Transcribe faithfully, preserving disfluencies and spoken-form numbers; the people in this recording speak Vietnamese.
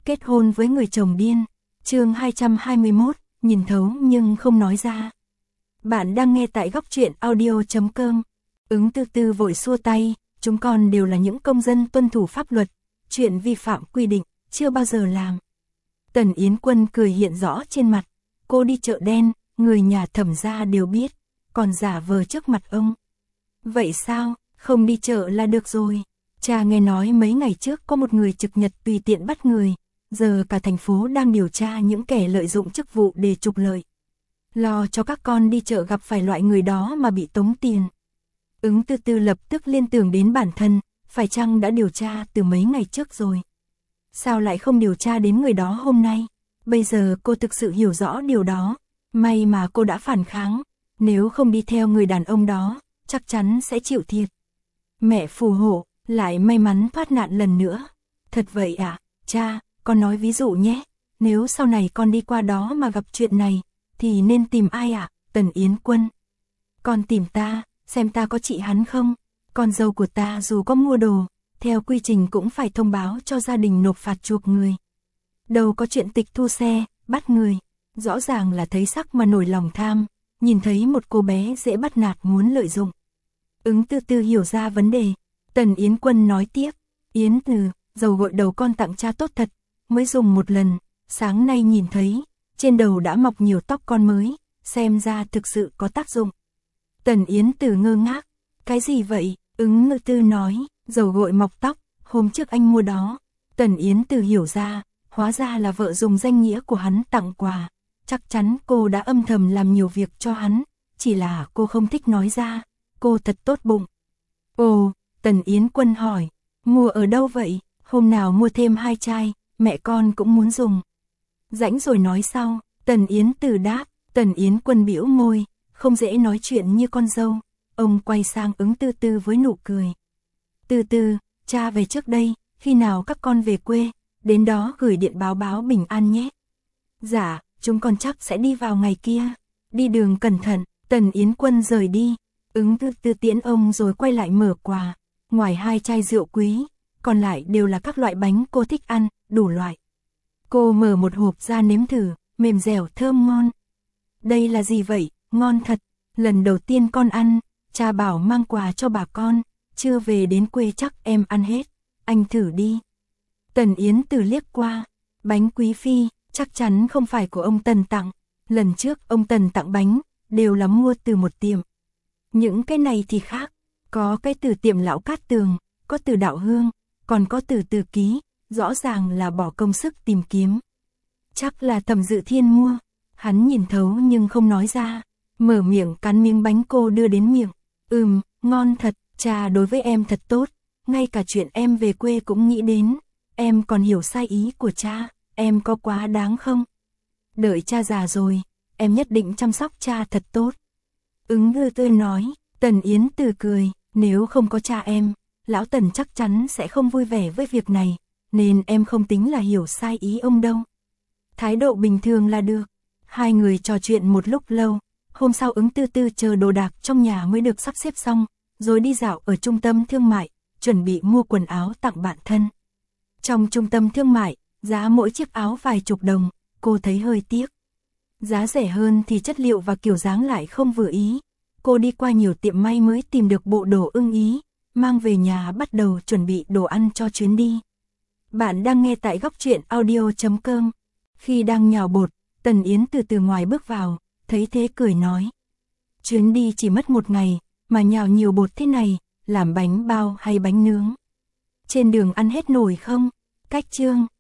kết hôn với người chồng điên. Chương hai trăm hai mươi mốt, nhìn thấu nhưng không nói ra. Bạn đang nghe tại góc truyện audio chấm com. Ứng Tư Tư vội xua tay, chúng con đều là những công dân tuân thủ pháp luật, chuyện vi phạm quy định, chưa bao giờ làm. Tần Yến Quân cười hiện rõ trên mặt, cô đi chợ đen, người nhà Thẩm gia đều biết, còn giả vờ trước mặt ông. Vậy sao, không đi chợ là được rồi. Cha nghe nói mấy ngày trước có một người trực nhật tùy tiện bắt người, giờ cả thành phố đang điều tra những kẻ lợi dụng chức vụ để trục lợi. Lo cho các con đi chợ gặp phải loại người đó mà bị tống tiền. Ứng Tư Tư lập tức liên tưởng đến bản thân, phải chăng đã điều tra từ mấy ngày trước rồi. Sao lại không điều tra đến người đó hôm nay? Bây giờ cô thực sự hiểu rõ điều đó, may mà cô đã phản kháng, nếu không đi theo người đàn ông đó, chắc chắn sẽ chịu thiệt. Mẹ phù hộ, lại may mắn thoát nạn lần nữa. Thật vậy à, cha, con nói ví dụ nhé, nếu sau này con đi qua đó mà gặp chuyện này, thì nên tìm ai ạ? À? Tần Yến Quân. Con tìm ta, xem ta có trị hắn không? Con dâu của ta dù có mua đồ, theo quy trình cũng phải thông báo cho gia đình nộp phạt chuộc người. Đâu có chuyện tịch thu xe, bắt người, rõ ràng là thấy sắc mà nổi lòng tham, nhìn thấy một cô bé dễ bắt nạt muốn lợi dụng. Ứng Tư Tư hiểu ra vấn đề, Tần Yến Quân nói tiếp, Yến Từ, dầu gội đầu con tặng cha tốt thật, mới dùng một lần, sáng nay nhìn thấy, trên đầu đã mọc nhiều tóc con mới, xem ra thực sự có tác dụng. Tần Yến Từ ngơ ngác, cái gì vậy? Ứng Ngư Tư nói, dầu gội mọc tóc, hôm trước anh mua đó. Tần Yến Từ hiểu ra, hóa ra là vợ dùng danh nghĩa của hắn tặng quà, chắc chắn cô đã âm thầm làm nhiều việc cho hắn, chỉ là cô không thích nói ra, cô thật tốt bụng. Ồ, Tần Yến Quân hỏi, mua ở đâu vậy? Hôm nào mua thêm hai chai, mẹ con cũng muốn dùng. Rãnh rồi nói sau, Tần Yến Từ đáp. Tần Yến Quân bĩu môi, không dễ nói chuyện như con dâu. Ông quay sang Ứng Tư Tư với nụ cười. Tư Tư, cha về trước đây, khi nào các con về quê, đến đó gửi điện báo báo bình an nhé. Dạ, chúng con chắc sẽ đi vào ngày kia. Đi đường cẩn thận. Tần Yến Quân rời đi. Ứng Tư Tư tiễn ông rồi quay lại mở quà. Ngoài hai chai rượu quý, còn lại đều là các loại bánh cô thích ăn, đủ loại. Cô mở một hộp ra nếm thử, mềm dẻo thơm ngon. Đây là gì vậy? Ngon thật. Lần đầu tiên con ăn, cha bảo mang quà cho bà con, chưa về đến quê chắc em ăn hết. Anh thử đi. Tần Yến Từ liếc qua, bánh quý phi, chắc chắn không phải của ông Tần tặng. Lần trước ông Tần tặng bánh, đều là mua từ một tiệm. Những cái này thì khác, có cái từ tiệm Lão Cát Tường, có từ Đạo Hương, còn có từ Từ Ký, rõ ràng là bỏ công sức tìm kiếm. Chắc là Thẩm Dự Thiên mua, hắn nhìn thấu nhưng không nói ra, mở miệng cắn miếng bánh cô đưa đến miệng. Ừm, ngon thật, cha đối với em thật tốt, ngay cả chuyện em về quê cũng nghĩ đến, em còn hiểu sai ý của cha, em có quá đáng không? Đợi cha già rồi, em nhất định chăm sóc cha thật tốt. Ứng Ngư Tư nói. Tần Yến Từ cười, nếu không có cha em, lão Tần chắc chắn sẽ không vui vẻ với việc này, nên em không tính là hiểu sai ý ông đâu. Thái độ bình thường là được. Hai người trò chuyện một lúc lâu, hôm sau Ứng Tư Tư chờ đồ đạc trong nhà mới được sắp xếp xong, rồi đi dạo ở trung tâm thương mại, chuẩn bị mua quần áo tặng bạn thân. Trong trung tâm thương mại, giá mỗi chiếc áo vài chục đồng, cô thấy hơi tiếc. Giá rẻ hơn thì chất liệu và kiểu dáng lại không vừa ý. Cô đi qua nhiều tiệm may mới tìm được bộ đồ ưng ý, mang về nhà bắt đầu chuẩn bị đồ ăn cho chuyến đi. Bạn đang nghe tại góc truyện audio chấm com. Khi đang nhào bột, Tần Yến từ từ ngoài bước vào, thấy thế cười nói. Chuyến đi chỉ mất một ngày, mà nhào nhiều bột thế này, làm bánh bao hay bánh nướng. Trên đường ăn hết nổi không? Cách chương.